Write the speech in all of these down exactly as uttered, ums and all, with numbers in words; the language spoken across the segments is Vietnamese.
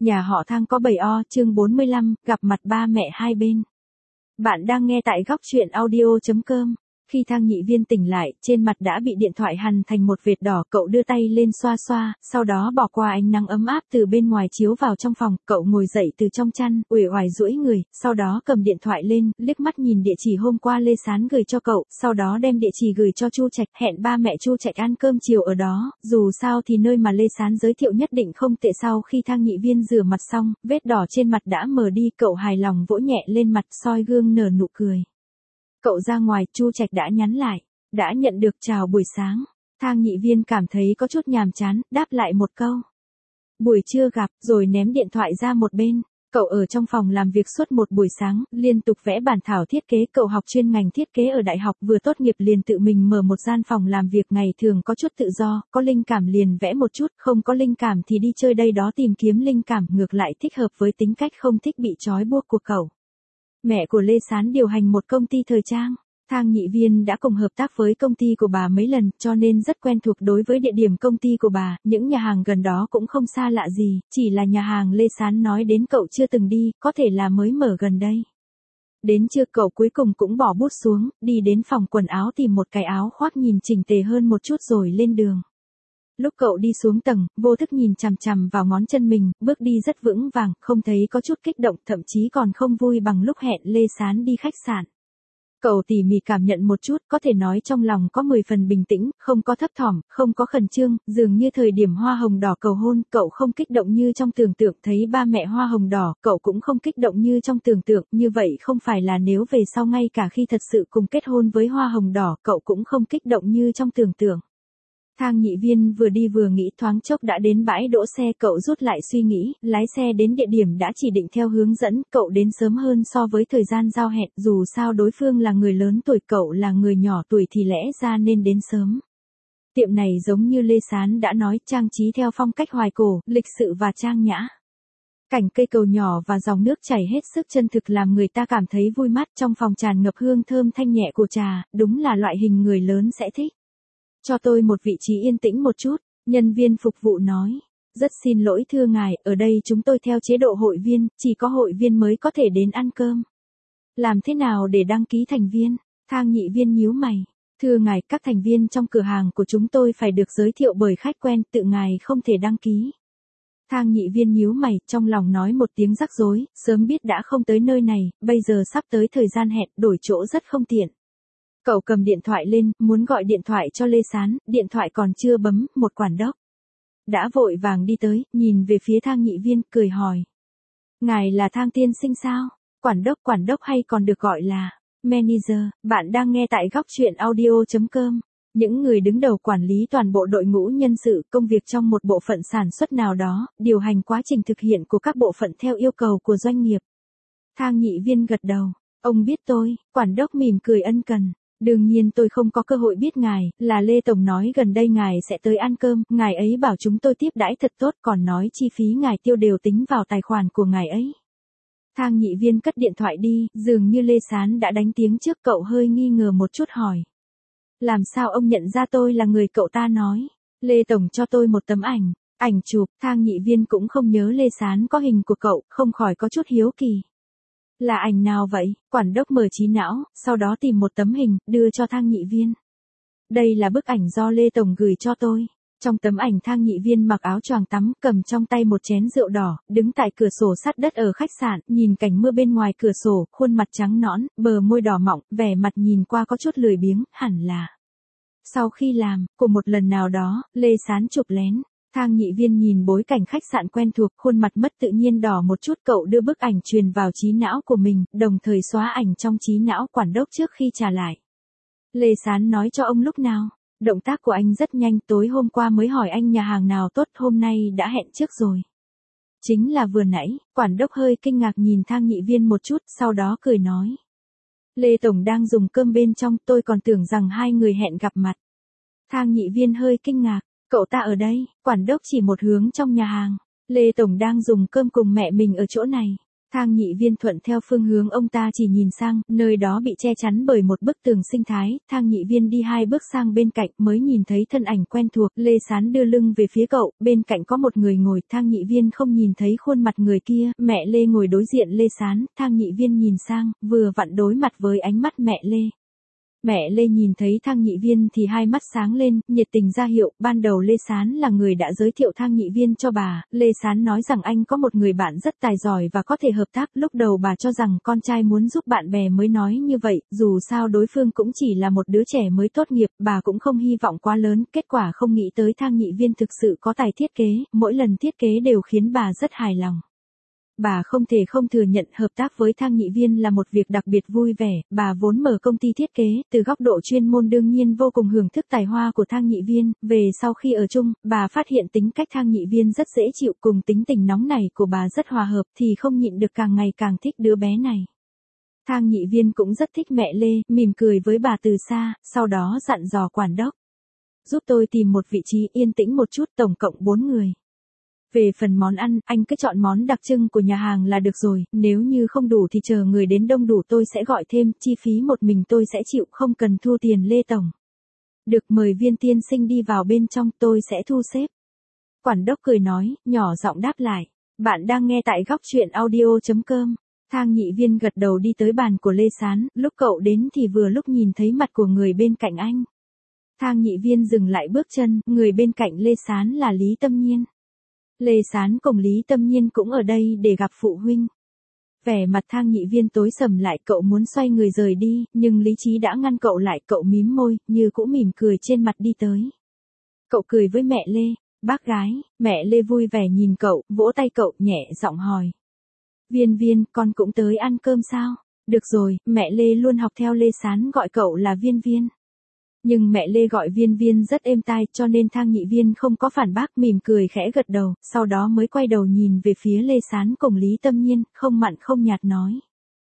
Nhà họ Thang có bảy o, chương bốn mươi lăm, gặp mặt ba mẹ hai bên. Bạn đang nghe tại góc truyện audio chấm com. Khi Thang Nhị Viên tỉnh lại, trên mặt đã bị điện thoại hằn thành một vệt đỏ, cậu đưa tay lên xoa xoa, sau đó bỏ qua ánh nắng ấm áp từ bên ngoài chiếu vào trong phòng, cậu ngồi dậy từ trong chăn, uể oải duỗi người, sau đó cầm điện thoại lên, liếc mắt nhìn địa chỉ hôm qua Lê Sán gửi cho cậu, sau đó đem địa chỉ gửi cho Chu Trạch, hẹn ba mẹ Chu Trạch ăn cơm chiều ở đó, dù sao thì nơi mà Lê Sán giới thiệu nhất định không tệ. Sau khi Thang Nhị Viên rửa mặt xong, vết đỏ trên mặt đã mờ đi, cậu hài lòng vỗ nhẹ lên mặt, soi gương nở nụ cười. Cậu ra ngoài, Chu Trạch đã nhắn lại, đã nhận được chào buổi sáng. Thang Nhị Viên cảm thấy có chút nhàm chán, đáp lại một câu. Buổi trưa gặp, rồi ném điện thoại ra một bên. Cậu ở trong phòng làm việc suốt một buổi sáng, liên tục vẽ bản thảo thiết kế. Cậu học chuyên ngành thiết kế ở đại học, vừa tốt nghiệp liền tự mình mở một gian phòng làm việc, ngày thường có chút tự do, có linh cảm liền vẽ một chút, không có linh cảm thì đi chơi đây đó tìm kiếm linh cảm, ngược lại thích hợp với tính cách không thích bị trói buộc của cậu. Mẹ của Lê Sán điều hành một công ty thời trang. Thang Nhị Viên đã cùng hợp tác với công ty của bà mấy lần, cho nên rất quen thuộc đối với địa điểm công ty của bà, những nhà hàng gần đó cũng không xa lạ gì, chỉ là nhà hàng Lê Sán nói đến cậu chưa từng đi, có thể là mới mở gần đây. Đến trưa cậu cuối cùng cũng bỏ bút xuống, đi đến phòng quần áo tìm một cái áo khoác nhìn chỉnh tề hơn một chút rồi lên đường. Lúc cậu đi xuống tầng, vô thức nhìn chằm chằm vào ngón chân mình, bước đi rất vững vàng, không thấy có chút kích động, thậm chí còn không vui bằng lúc hẹn Lê Sán đi khách sạn. Cậu tỉ mỉ cảm nhận một chút, có thể nói trong lòng có mười phần bình tĩnh, không có thấp thỏm, không có khẩn trương, dường như thời điểm hoa hồng đỏ cầu hôn, cậu không kích động như trong tưởng tượng, thấy ba mẹ hoa hồng đỏ, cậu cũng không kích động như trong tưởng tượng, như vậy không phải là nếu về sau ngay cả khi thật sự cùng kết hôn với hoa hồng đỏ, cậu cũng không kích động như trong tưởng tượng. Thang Nhị Viên vừa đi vừa nghĩ, thoáng chốc đã đến bãi đỗ xe, cậu rút lại suy nghĩ, lái xe đến địa điểm đã chỉ định theo hướng dẫn, cậu đến sớm hơn so với thời gian giao hẹn, dù sao đối phương là người lớn tuổi, cậu là người nhỏ tuổi thì lẽ ra nên đến sớm. Tiệm này giống như Lê Sán đã nói, trang trí theo phong cách hoài cổ, lịch sự và trang nhã. Cảnh cây cầu nhỏ và dòng nước chảy hết sức chân thực làm người ta cảm thấy vui mắt, trong phòng tràn ngập hương thơm thanh nhẹ của trà, đúng là loại hình người lớn sẽ thích. Cho tôi một vị trí yên tĩnh một chút, nhân viên phục vụ nói. Rất xin lỗi thưa ngài, ở đây chúng tôi theo chế độ hội viên, chỉ có hội viên mới có thể đến ăn cơm. Làm thế nào để đăng ký thành viên? Thang Nhị Viên nhíu mày. Thưa ngài, các thành viên trong cửa hàng của chúng tôi phải được giới thiệu bởi khách quen, tự ngài không thể đăng ký. Thang Nhị Viên nhíu mày, trong lòng nói một tiếng rắc rối, sớm biết đã không tới nơi này, bây giờ sắp tới thời gian hẹn, đổi chỗ rất không tiện. Cậu cầm điện thoại lên, muốn gọi điện thoại cho Lê Sán, điện thoại còn chưa bấm, một quản đốc đã vội vàng đi tới, nhìn về phía Thang Nhị Viên, cười hỏi. Ngài là Thang tiên sinh sao? Quản đốc, quản đốc hay còn được gọi là manager, bạn đang nghe tại góc truyện audio chấm com. Những người đứng đầu quản lý toàn bộ đội ngũ nhân sự, công việc trong một bộ phận sản xuất nào đó, điều hành quá trình thực hiện của các bộ phận theo yêu cầu của doanh nghiệp. Thang Nhị Viên gật đầu. Ông biết tôi, quản đốc mỉm cười ân cần. Đương nhiên tôi không có cơ hội biết ngài, là Lê Tổng nói gần đây ngài sẽ tới ăn cơm, ngài ấy bảo chúng tôi tiếp đãi thật tốt, còn nói chi phí ngài tiêu đều tính vào tài khoản của ngài ấy. Thang Nhị Viên cất điện thoại đi, dường như Lê Sán đã đánh tiếng trước, cậu hơi nghi ngờ một chút hỏi. Làm sao ông nhận ra tôi là người cậu ta nói? Lê Tổng cho tôi một tấm ảnh, ảnh chụp, Thang Nhị Viên cũng không nhớ Lê Sán có hình của cậu, không khỏi có chút hiếu kỳ. Là ảnh nào vậy? Quản đốc mở trí não, sau đó tìm một tấm hình, đưa cho Thang Nhị Viên. Đây là bức ảnh do Lê Tổng gửi cho tôi. Trong tấm ảnh Thang Nhị Viên mặc áo choàng tắm, cầm trong tay một chén rượu đỏ, đứng tại cửa sổ sát đất ở khách sạn, nhìn cảnh mưa bên ngoài cửa sổ, khuôn mặt trắng nõn, bờ môi đỏ mọng, vẻ mặt nhìn qua có chút lười biếng, hẳn là. Sau khi làm, của một lần nào đó, Lê Sán chụp lén. Thang Nhị Viên nhìn bối cảnh khách sạn quen thuộc, khuôn mặt mất tự nhiên đỏ một chút, cậu đưa bức ảnh truyền vào trí não của mình, đồng thời xóa ảnh trong trí não quản đốc trước khi trả lại. Lê Sán nói cho ông lúc nào? Động tác của anh rất nhanh, tối hôm qua mới hỏi anh nhà hàng nào tốt, hôm nay đã hẹn trước rồi. Chính là vừa nãy, quản đốc hơi kinh ngạc nhìn Thang Nhị Viên một chút, sau đó cười nói. Lê Tổng đang dùng cơm bên trong, tôi còn tưởng rằng hai người hẹn gặp mặt. Thang Nhị Viên hơi kinh ngạc. Cậu ta ở đây, quản đốc chỉ một hướng trong nhà hàng. Lê Tổng đang dùng cơm cùng mẹ mình ở chỗ này. Thang Nhị Viên thuận theo phương hướng ông ta chỉ nhìn sang, nơi đó bị che chắn bởi một bức tường sinh thái, Thang Nhị Viên đi hai bước sang bên cạnh mới nhìn thấy thân ảnh quen thuộc, Lê Sán đưa lưng về phía cậu, bên cạnh có một người ngồi, Thang Nhị Viên không nhìn thấy khuôn mặt người kia, mẹ Lê ngồi đối diện Lê Sán, Thang Nhị Viên nhìn sang, vừa vặn đối mặt với ánh mắt mẹ Lê. Mẹ Lê nhìn thấy Thang Nhị Viên thì hai mắt sáng lên, nhiệt tình ra hiệu, ban đầu Lê Sán là người đã giới thiệu Thang Nhị Viên cho bà, Lê Sán nói rằng anh có một người bạn rất tài giỏi và có thể hợp tác, lúc đầu bà cho rằng con trai muốn giúp bạn bè mới nói như vậy, dù sao đối phương cũng chỉ là một đứa trẻ mới tốt nghiệp, bà cũng không hy vọng quá lớn, kết quả không nghĩ tới Thang Nhị Viên thực sự có tài thiết kế, mỗi lần thiết kế đều khiến bà rất hài lòng. Bà không thể không thừa nhận hợp tác với Thang Nhị Viên là một việc đặc biệt vui vẻ, bà vốn mở công ty thiết kế, từ góc độ chuyên môn đương nhiên vô cùng hưởng thức tài hoa của Thang Nhị Viên, về sau khi ở chung, bà phát hiện tính cách Thang Nhị Viên rất dễ chịu cùng tính tình nóng nảy của bà rất hòa hợp thì không nhịn được càng ngày càng thích đứa bé này. Thang Nhị Viên cũng rất thích mẹ Lê, mỉm cười với bà từ xa, sau đó dặn dò quản đốc. Giúp tôi tìm một vị trí yên tĩnh một chút, tổng cộng bốn người. Về phần món ăn, anh cứ chọn món đặc trưng của nhà hàng là được rồi, nếu như không đủ thì chờ người đến đông đủ tôi sẽ gọi thêm, chi phí một mình tôi sẽ chịu, không cần thu tiền Lê tổng. Được, mời Viên tiên sinh đi vào bên trong, tôi sẽ thu xếp. Quản đốc cười nói, nhỏ giọng đáp lại. Bạn đang nghe tại góc truyện audio chấm com. Thang Nhị Viên gật đầu đi tới bàn của Lê Sán, lúc cậu đến thì vừa lúc nhìn thấy mặt của người bên cạnh anh. Thang Nhị Viên dừng lại bước chân, người bên cạnh Lê Sán là Lý Tâm Nhiên. Lê Sán cùng Lý Tâm Nhiên cũng ở đây để gặp phụ huynh. Vẻ mặt Thang Nhị Viên tối sầm lại, cậu muốn xoay người rời đi, nhưng lý trí đã ngăn cậu lại, cậu mím môi, như cũ mỉm cười trên mặt đi tới. Cậu cười với mẹ Lê, bác gái, mẹ Lê vui vẻ nhìn cậu, vỗ tay cậu, nhẹ giọng hỏi. Viên Viên, con cũng tới ăn cơm sao? Được rồi, mẹ Lê luôn học theo Lê Sán gọi cậu là Viên Viên. Nhưng mẹ Lê gọi Viên Viên rất êm tai cho nên Thang Nhị Viên không có phản bác, mỉm cười khẽ gật đầu, sau đó mới quay đầu nhìn về phía Lê Sán cùng Lý Tâm Nhiên, không mặn không nhạt nói.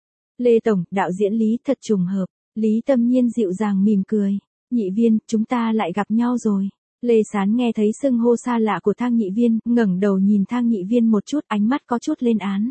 Lê tổng, đạo diễn Lý thật trùng hợp. Lý Tâm Nhiên dịu dàng mỉm cười. Nhị Viên, chúng ta lại gặp nhau rồi. Lê Sán nghe thấy xưng hô xa lạ của Thang Nhị Viên, ngẩng đầu nhìn Thang Nhị Viên một chút, ánh mắt có chút lên án.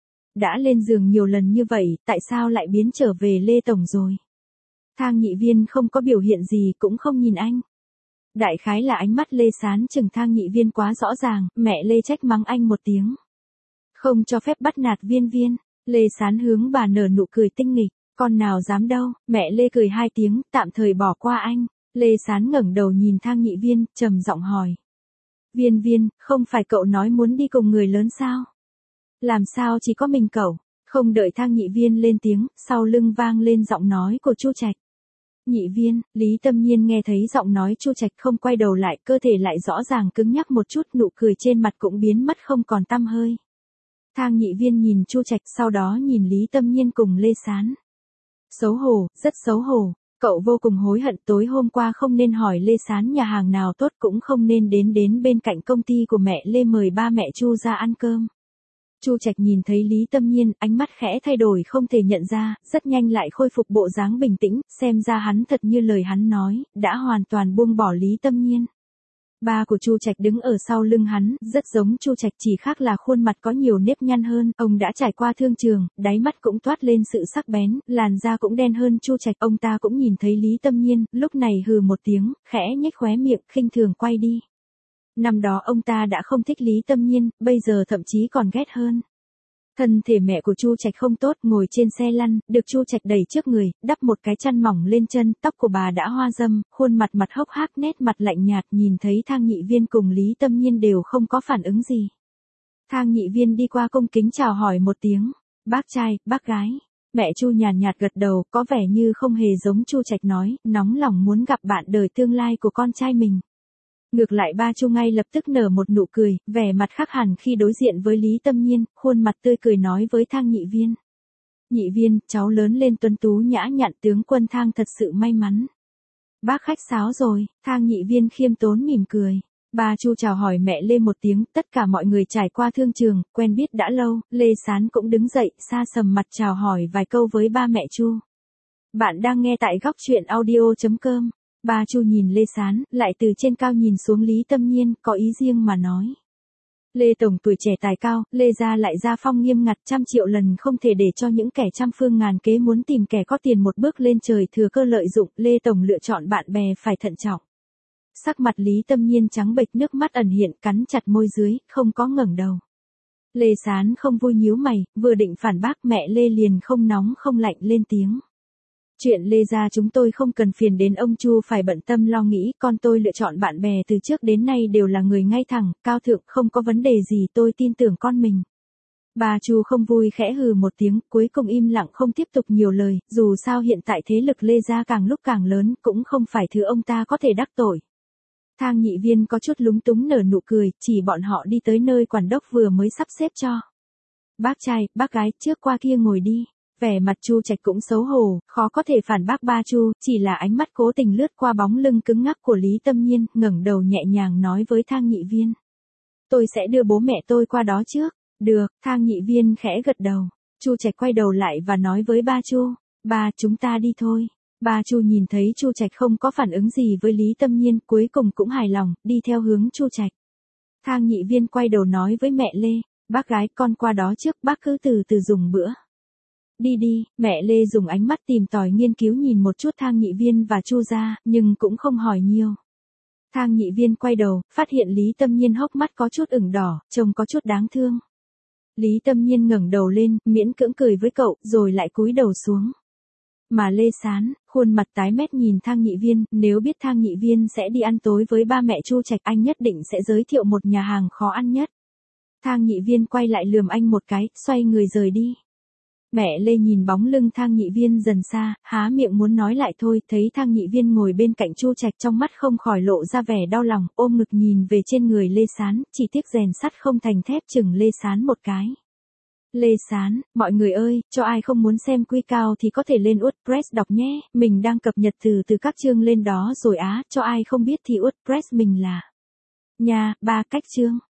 Đã lên giường nhiều lần như vậy, tại sao lại biến trở về Lê tổng rồi? Thang Nhị Viên không có biểu hiện gì, cũng không nhìn anh. Đại khái là ánh mắt Lê Sán chừng Thang Nhị Viên quá rõ ràng, mẹ Lê trách mắng anh một tiếng. Không cho phép bắt nạt Viên Viên. Lê Sán hướng bà nở nụ cười tinh nghịch, con nào dám đâu, mẹ Lê cười hai tiếng, tạm thời bỏ qua anh. Lê Sán ngẩng đầu nhìn Thang Nhị Viên, trầm giọng hỏi. Viên Viên, không phải cậu nói muốn đi cùng người lớn sao? Làm sao chỉ có mình cậu? Không đợi Thang Nhị Viên lên tiếng, sau lưng vang lên giọng nói của Chu Trạch. Nhị Viên, Lý Tâm Nhiên nghe thấy giọng nói Chu Trạch không quay đầu lại, cơ thể lại rõ ràng cứng nhắc một chút, nụ cười trên mặt cũng biến mất không còn tăm hơi. Thang Nhị Viên nhìn Chu Trạch, sau đó nhìn Lý Tâm Nhiên cùng Lê Sán. Xấu hổ, rất xấu hổ, cậu vô cùng hối hận, tối hôm qua không nên hỏi Lê Sán nhà hàng nào tốt, cũng không nên đến đến bên cạnh công ty của mẹ Lê mời ba mẹ Chu ra ăn cơm. Chu Trạch nhìn thấy Lý Tâm Nhiên, ánh mắt khẽ thay đổi không thể nhận ra, rất nhanh lại khôi phục bộ dáng bình tĩnh, xem ra hắn thật như lời hắn nói, đã hoàn toàn buông bỏ Lý Tâm Nhiên. Ba của Chu Trạch đứng ở sau lưng hắn, rất giống Chu Trạch, chỉ khác là khuôn mặt có nhiều nếp nhăn hơn, ông đã trải qua thương trường, đáy mắt cũng toát lên sự sắc bén, làn da cũng đen hơn Chu Trạch, ông ta cũng nhìn thấy Lý Tâm Nhiên, lúc này hừ một tiếng, khẽ nhếch khóe miệng, khinh thường quay đi. Năm đó ông ta đã không thích Lý Tâm Nhiên, bây giờ thậm chí còn ghét hơn. Thân thể mẹ của Chu Trạch không tốt, ngồi trên xe lăn, được Chu Trạch đẩy trước người, đắp một cái chăn mỏng lên chân, tóc của bà đã hoa râm, khuôn mặt mặt hốc hác, nét mặt lạnh nhạt, nhìn thấy Thang Nhị Viên cùng Lý Tâm Nhiên đều không có phản ứng gì. Thang Nhị Viên đi qua cung kính chào hỏi một tiếng, bác trai, bác gái. Mẹ Chu nhàn nhạt gật đầu, có vẻ như không hề giống Chu Trạch nói, nóng lòng muốn gặp bạn đời tương lai của con trai mình. Ngược lại ba Chu ngay lập tức nở một nụ cười, vẻ mặt khác hẳn khi đối diện với Lý Tâm Nhiên, khuôn mặt tươi cười nói với Thang Nhị Viên. Nhị Viên, cháu lớn lên tuấn tú nhã nhặn, tướng quân Thang thật sự may mắn. Bác khách sáo rồi, Thang Nhị Viên khiêm tốn mỉm cười. Ba Chu chào hỏi mẹ Lê một tiếng, tất cả mọi người trải qua thương trường, quen biết đã lâu, Lê Sán cũng đứng dậy, xa sầm mặt chào hỏi vài câu với ba mẹ Chu. Bạn đang nghe tại góc truyện audio chấm com. Ba Chu nhìn Lê Sán, lại từ trên cao nhìn xuống Lý Tâm Nhiên, có ý riêng mà nói. Lê Tổng tuổi trẻ tài cao, Lê gia lại gia phong nghiêm ngặt, trăm triệu lần không thể để cho những kẻ trăm phương ngàn kế muốn tìm kẻ có tiền một bước lên trời thừa cơ lợi dụng, Lê Tổng lựa chọn bạn bè phải thận trọng. Sắc mặt Lý Tâm Nhiên trắng bệch, nước mắt ẩn hiện, cắn chặt môi dưới, không có ngẩng đầu. Lê Sán không vui nhíu mày, vừa định phản bác mẹ Lê liền không nóng không lạnh lên tiếng. Chuyện Lê gia chúng tôi không cần phiền đến ông Chu phải bận tâm lo nghĩ, con tôi lựa chọn bạn bè từ trước đến nay đều là người ngay thẳng, cao thượng, không có vấn đề gì, tôi tin tưởng con mình. Bà Chu không vui khẽ hừ một tiếng, cuối cùng im lặng không tiếp tục nhiều lời, dù sao hiện tại thế lực Lê gia càng lúc càng lớn, cũng không phải thứ ông ta có thể đắc tội. Thang Nhị Viên có chút lúng túng nở nụ cười, chỉ bọn họ đi tới nơi quản đốc vừa mới sắp xếp cho. Bác trai, bác gái, trước qua kia ngồi đi. Vẻ mặt Chu Trạch cũng xấu hổ, khó có thể phản bác ba Chu, chỉ là ánh mắt cố tình lướt qua bóng lưng cứng ngắc của Lý Tâm Nhiên, ngẩng đầu nhẹ nhàng nói với Thang Nhị Viên. Tôi sẽ đưa bố mẹ tôi qua đó trước. Được, Thang Nhị Viên khẽ gật đầu. Chu Trạch quay đầu lại và nói với ba Chu, ba, chúng ta đi thôi. Ba Chu nhìn thấy Chu Trạch không có phản ứng gì với Lý Tâm Nhiên, cuối cùng cũng hài lòng, đi theo hướng Chu Trạch. Thang Nhị Viên quay đầu nói với mẹ Lê, bác gái, con qua đó trước, bác cứ từ từ dùng bữa. Đi đi, mẹ Lê dùng ánh mắt tìm tòi nghiên cứu nhìn một chút Thang Nhị Viên và Chu gia, nhưng cũng không hỏi nhiều. Thang Nhị Viên quay đầu, phát hiện Lý Tâm Nhiên hốc mắt có chút ửng đỏ, trông có chút đáng thương. Lý Tâm Nhiên ngẩng đầu lên, miễn cưỡng cười với cậu, rồi lại cúi đầu xuống. Mà Lê Sán, khuôn mặt tái mét nhìn Thang Nhị Viên, nếu biết Thang Nhị Viên sẽ đi ăn tối với ba mẹ Chu Trạch, anh nhất định sẽ giới thiệu một nhà hàng khó ăn nhất. Thang Nhị Viên quay lại lườm anh một cái, xoay người rời đi. Mẹ Lê nhìn bóng lưng Thang Nhị Viên dần xa, há miệng muốn nói lại thôi, thấy Thang Nhị Viên ngồi bên cạnh Chu Trạch, trong mắt không khỏi lộ ra vẻ đau lòng, ôm ngực nhìn về trên người Lê Sán, chỉ tiếc rèn sắt không thành thép, chừng Lê Sán một cái. Lê Sán, mọi người ơi, cho ai không muốn xem Quy Cao thì có thể lên WordPress đọc nhé, mình đang cập nhật từ từ các chương lên đó rồi á, cho ai không biết thì WordPress mình là nha, ba cách chương.